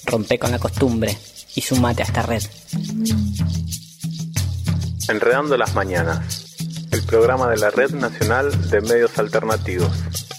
Rompe con la costumbre y sumate a esta red. Enredando las mañanas, el programa de la Red Nacional de Medios Alternativos.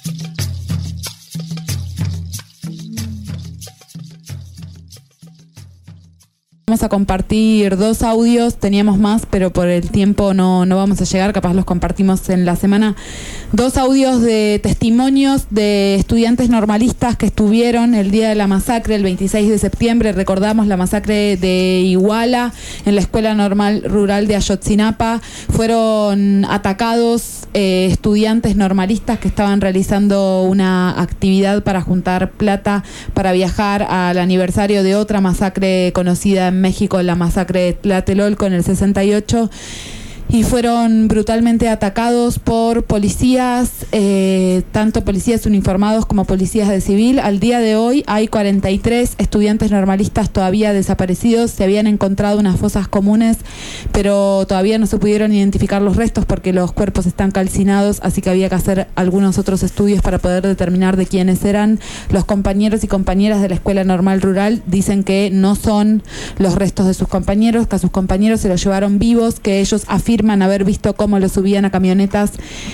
Vamos a compartir 2 audios, teníamos más, pero por el tiempo no vamos a llegar, capaz los compartimos en la semana. 2 audios de testimonios de estudiantes normalistas que estuvieron el día de la masacre, el 26 de septiembre, recordamos la masacre de Iguala en la Escuela Normal Rural de Ayotzinapa. Fueron atacados estudiantes normalistas que estaban realizando una actividad para juntar plata para viajar al aniversario de otra masacre conocida en México, la masacre de Tlatelolco en el 68, y fueron brutalmente atacados por policías, tanto policías uniformados como policías de civil. Al día de hoy hay 43 estudiantes normalistas todavía desaparecidos. Se habían encontrado unas fosas comunes, pero todavía no se pudieron identificar los restos porque los cuerpos están calcinados, así que había que hacer algunos otros estudios para poder determinar de quiénes eran. Los compañeros y compañeras de la Escuela Normal Rural dicen que no son los restos de sus compañeros, que a sus compañeros se los llevaron vivos, que ellos afirman haber visto cómo los subían a camionetas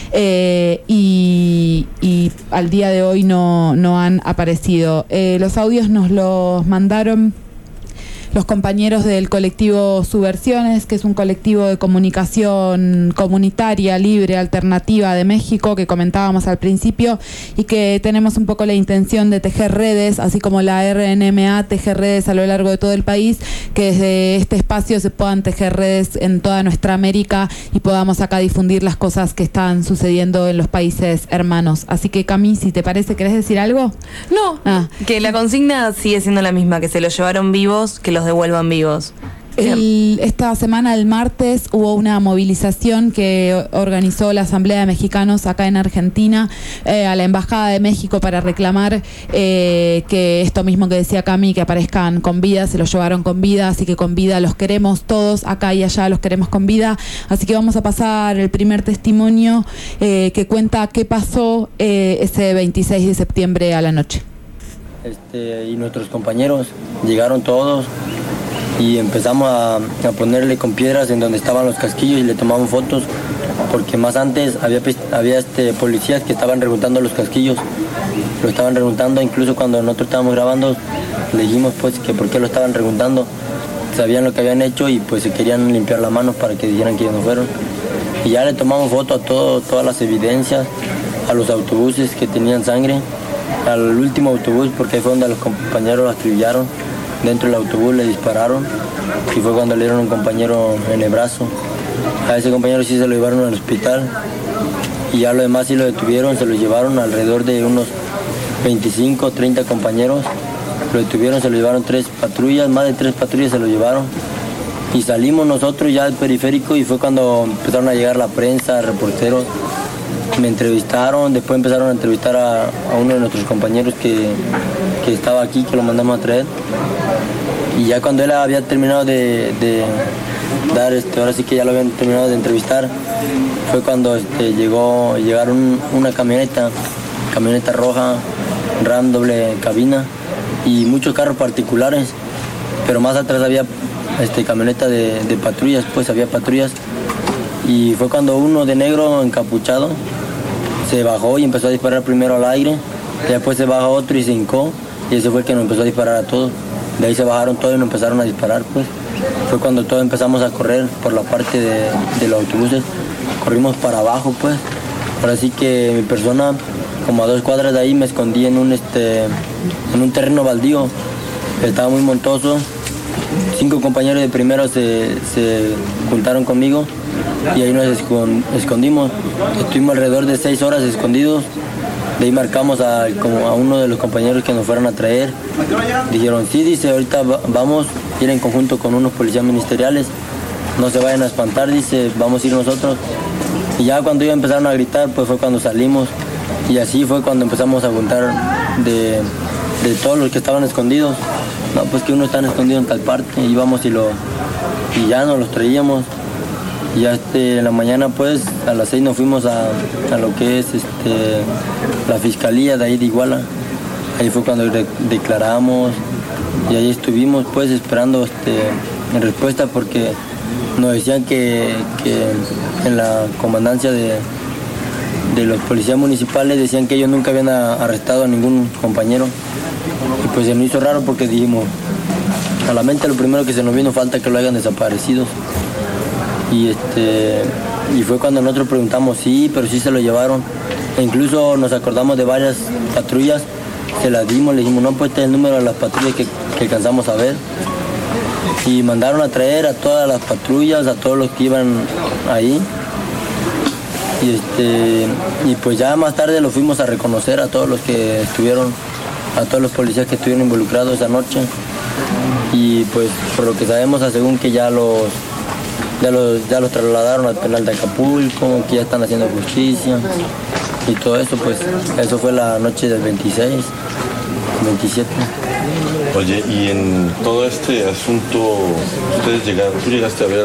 y al día de hoy no han aparecido. Los audios nos los mandaron los compañeros del colectivo Subversiones, que es un colectivo de comunicación comunitaria, libre, alternativa de México, que comentábamos al principio, y que tenemos un poco la intención de tejer redes, así como la RNMA teje redes a lo largo de todo el país, que desde este espacio se puedan tejer redes en toda nuestra América y podamos acá difundir las cosas que están sucediendo en los países hermanos. Así que, Cami, si te parece, ¿querés decir algo? No, que la consigna sigue siendo la misma, que se los llevaron vivos, que los devuelvan vivos. Esta semana, el martes, hubo una movilización que organizó la Asamblea de Mexicanos acá en Argentina a la Embajada de México para reclamar que esto mismo que decía Cami, que aparezcan con vida. Se los llevaron con vida, así que con vida los queremos todos, acá y allá los queremos con vida. Así que vamos a pasar el primer testimonio que cuenta qué pasó ese 26 de septiembre a la noche. Y nuestros compañeros llegaron todos y empezamos a ponerle con piedras en donde estaban los casquillos y le tomamos fotos, porque más antes había policías que estaban reguntando los casquillos, lo estaban reguntando. Incluso cuando nosotros estábamos grabando le dijimos pues que por qué lo estaban reguntando, sabían lo que habían hecho y pues se querían limpiar las manos para que dijeran que ellos no fueron. Y ya le tomamos foto a todas las evidencias, a los autobuses que tenían sangre, al último autobús, porque fue donde los compañeros lo acribillaron. Dentro del autobús le dispararon y fue cuando le dieron a un compañero en el brazo. A ese compañero sí se lo llevaron al hospital y ya lo demás sí lo detuvieron, se lo llevaron alrededor de unos 25 o 30 compañeros. Lo detuvieron, se lo llevaron 3 patrullas, más de 3 patrullas se lo llevaron. Y salimos nosotros ya del periférico y fue cuando empezaron a llegar la prensa, reporteros. Me entrevistaron, después empezaron a entrevistar a uno de nuestros compañeros que estaba aquí, que lo mandamos a traer. Y ya cuando él había terminado de dar, ahora sí que ya lo habían terminado de entrevistar, fue cuando llegaron una camioneta roja, RAM doble cabina y muchos carros particulares, pero más atrás había camioneta de patrullas, pues había patrullas. Y fue cuando uno de negro encapuchado se bajó y empezó a disparar primero al aire, y después se bajó otro y se hincó, y ese fue el que nos empezó a disparar a todos. De ahí se bajaron todos y nos empezaron a disparar, pues. Fue cuando todos empezamos a correr por la parte de los autobuses, corrimos para abajo, pues. Ahora sí que mi persona, como a 2 cuadras de ahí, me escondí en un terreno baldío, estaba muy montoso. 5 compañeros de primero se juntaron conmigo y ahí nos escondimos. Estuvimos alrededor de 6 horas escondidos. De ahí marcamos a uno de los compañeros que nos fueron a traer. Dijeron, sí, dice, ahorita vamos a ir en conjunto con unos policías ministeriales. No se vayan a espantar, dice, vamos a ir nosotros. Y ya cuando ellos empezaron a gritar, pues fue cuando salimos. Y así fue cuando empezamos a juntar de todos los que estaban escondidos. No, pues que uno está escondido en tal parte. Íbamos y ya nos los traíamos. Y ya en la mañana, pues, a las 6 nos fuimos a lo que es la fiscalía de ahí de Iguala. Ahí fue cuando declaramos, y ahí estuvimos pues esperando en respuesta, porque nos decían que en la comandancia de los policías municipales decían que ellos nunca habían arrestado a ningún compañero, y pues se nos hizo raro porque dijimos, a la mente lo primero que se nos vino, falta que lo hayan desaparecido. Y fue cuando nosotros preguntamos, sí, pero sí se lo llevaron. E incluso nos acordamos de varias patrullas, se las dimos, le dijimos, no, pues este es el número de las patrullas que alcanzamos a ver. Y mandaron a traer a todas las patrullas, a todos los que iban ahí. Y pues ya más tarde lo fuimos a reconocer a todos los que estuvieron, a todos los policías que estuvieron involucrados esa noche. Y pues por lo que sabemos, según que ya los trasladaron al penal de Acapulco, que ya están haciendo justicia y todo eso, pues eso fue la noche del 26, 27. Oye, y en todo este asunto, tú llegaste a ver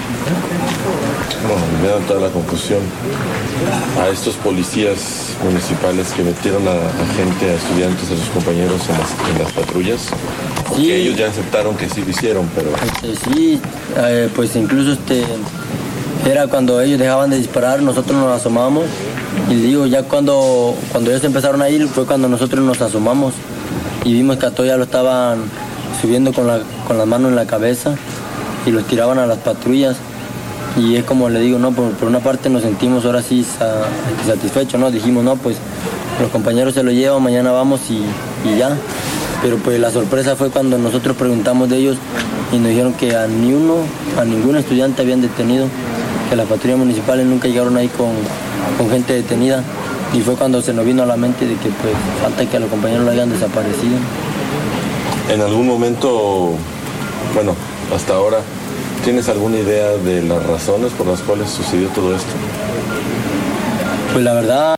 me da toda la confusión, a estos policías municipales que metieron a gente, a estudiantes, a sus compañeros en las patrullas, porque sí, ellos ya aceptaron que sí lo hicieron, pero... Sí, pues incluso era cuando ellos dejaban de disparar, nosotros nos asomamos, y digo, ya cuando ellos empezaron a ir, fue cuando nosotros nos asomamos, y vimos que a todos ya lo estaban subiendo con las manos en la cabeza, y los tiraban a las patrullas. Y es como le digo, no, por una parte nos sentimos ahora sí satisfechos, ¿no? Dijimos, no, pues los compañeros se lo llevan, mañana vamos y ya. Pero pues la sorpresa fue cuando nosotros preguntamos de ellos y nos dijeron que a ningún estudiante habían detenido, que las patrullas municipales nunca llegaron ahí con gente detenida. Y fue cuando se nos vino a la mente de que pues falta que a los compañeros lo hayan desaparecido. En algún momento, bueno, hasta ahora, ¿tienes alguna idea de las razones por las cuales sucedió todo esto? Pues la verdad...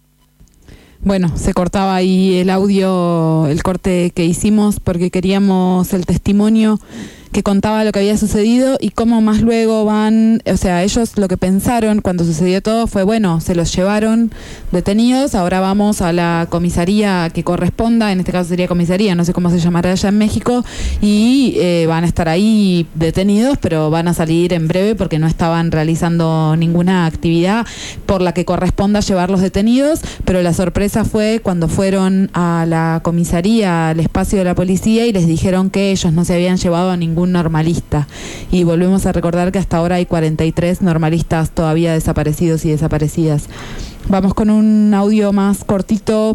Bueno, se cortaba ahí el audio, el corte que hicimos, porque queríamos el testimonio que contaba lo que había sucedido y cómo más luego van, o sea, ellos lo que pensaron cuando sucedió todo fue, bueno, se los llevaron detenidos, ahora vamos a la comisaría que corresponda, en este caso sería comisaría, no sé cómo se llamará allá en México, y van a estar ahí detenidos, pero van a salir en breve porque no estaban realizando ninguna actividad por la que corresponda llevarlos detenidos, pero la sorpresa fue cuando fueron a la comisaría, al espacio de la policía, y les dijeron que ellos no se habían llevado a ningún normalista, y volvemos a recordar que hasta ahora hay 43 normalistas todavía desaparecidos y desaparecidas. Vamos con un audio más cortito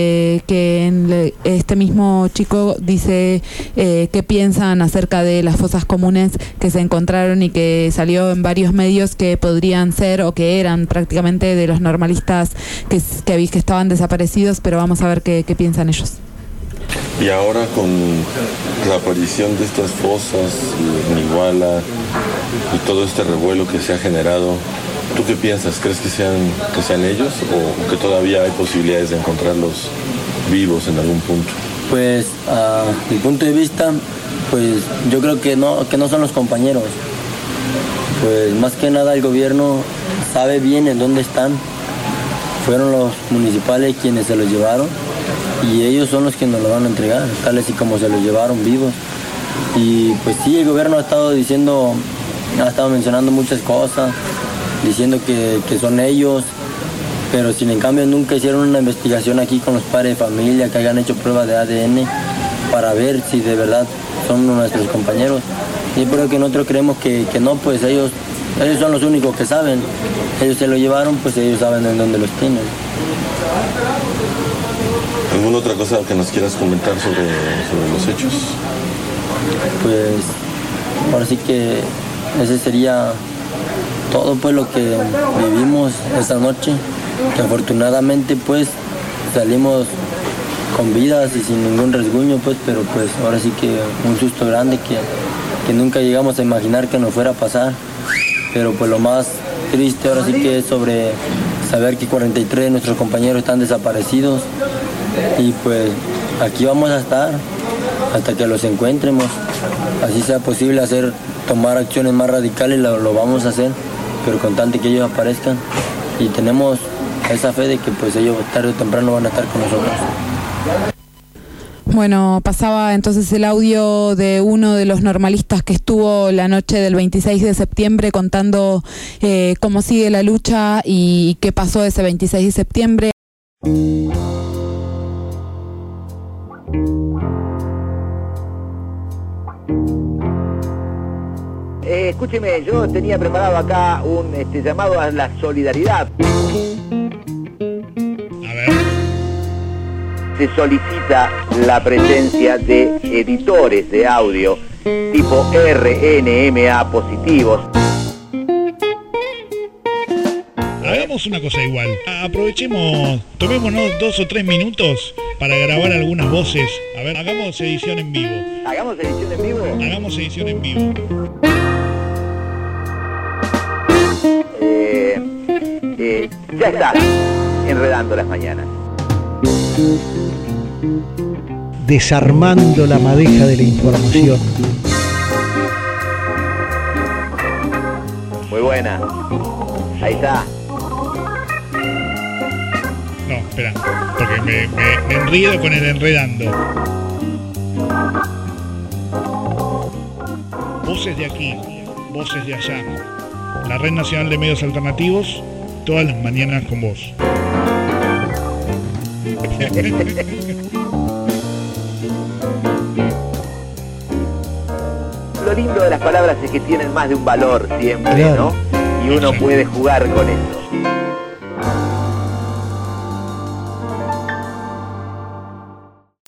que este mismo chico dice qué piensan acerca de las fosas comunes que se encontraron y que salió en varios medios que podrían ser o que eran prácticamente de los normalistas que estaban desaparecidos, pero vamos a ver qué piensan ellos. Y ahora con la aparición de estas fosas en Iguala y todo este revuelo que se ha generado, ¿tú qué piensas? ¿Crees que sean ellos o que todavía hay posibilidades de encontrarlos vivos en algún punto? Pues a mi punto de vista, pues yo creo que no son los compañeros. Pues más que nada el gobierno sabe bien en dónde están. Fueron los municipales quienes se los llevaron y ellos son los que nos lo van a entregar, tal y como se los llevaron vivos. Y pues sí, el gobierno ha estado mencionando muchas cosas, diciendo que son ellos, pero sin en cambio nunca hicieron una investigación aquí con los padres de familia, que hayan hecho pruebas de ADN para ver si de verdad son nuestros compañeros. Y por eso que nosotros creemos que no, pues ellos son los únicos que saben. Ellos se lo llevaron, pues ellos saben en dónde los tienen. ¿Alguna otra cosa que nos quieras comentar sobre los hechos? Pues ahora sí que ese sería todo, pues lo que vivimos esta noche, que afortunadamente pues salimos con vidas y sin ningún rasguño, pues, pero pues ahora sí que un susto grande que nunca llegamos a imaginar que nos fuera a pasar. Pero pues lo más triste ahora sí que es sobre saber que 43 de nuestros compañeros están desaparecidos, y pues aquí vamos a estar hasta que los encontremos, así sea posible tomar acciones más radicales, lo vamos a hacer, pero con tanto que ellos aparezcan, y tenemos esa fe de que pues ellos tarde o temprano van a estar con nosotros. Bueno, pasaba entonces el audio de uno de los normalistas que estuvo la noche del 26 de septiembre contando cómo sigue la lucha y qué pasó ese 26 de septiembre. Escúcheme, yo tenía preparado acá un llamado a la solidaridad. A ver. Se solicita la presencia de editores de audio tipo RNMA positivos. Hagamos una cosa igual. Aprovechemos, tomémonos 2 o 3 minutos para grabar algunas voces. A ver, hagamos edición en vivo. ¿Hagamos edición en vivo? Hagamos edición en vivo. Ya está, enredando las mañanas. Desarmando la madeja de la información. Muy buena. Ahí está. No, espera, porque me enredo con el enredando. Voces de aquí, voces de allá. La Red Nacional de Medios Alternativos, todas las mañanas con vos. Lo lindo de las palabras es que tienen más de un valor siempre, claro, ¿no? Y uno puede jugar con eso.